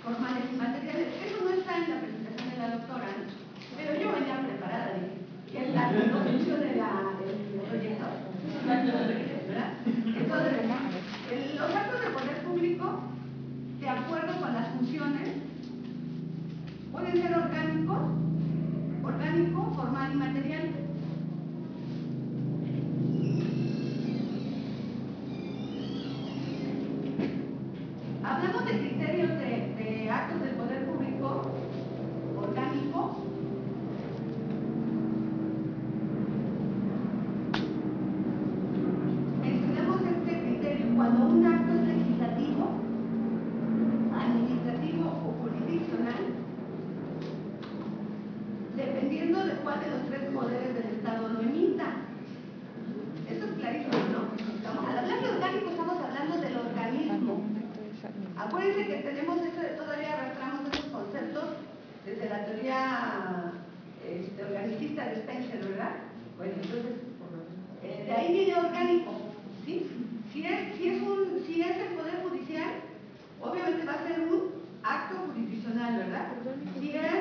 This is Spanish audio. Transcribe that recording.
formales y materiales. Eso no está en la presentación de la doctora, ¿no? Pero yo venía preparada, dije, que es la que no funcione el proyector, ¿verdad? Entonces, los actos de poder público, de acuerdo con las funciones, pueden ser orgánico, formal y material. Hablamos de criterios de actos del poder público orgánico. Mencionamos este criterio cuando un acto es legislativo, administrativo o jurisdiccional, dependiendo de cuál de los tres poderes del Estado lo emita. Eso es clarísimo, ¿no? Al hablar de orgánico estamos hablando del organismo. Acuérdense que tenemos todavía arrastramos esos conceptos desde la teoría organicista de Spencer, ¿verdad? Bueno, entonces, de ahí viene orgánico, ¿sí? Si es el Poder Judicial, obviamente va a ser un acto jurisdiccional, ¿verdad? Si es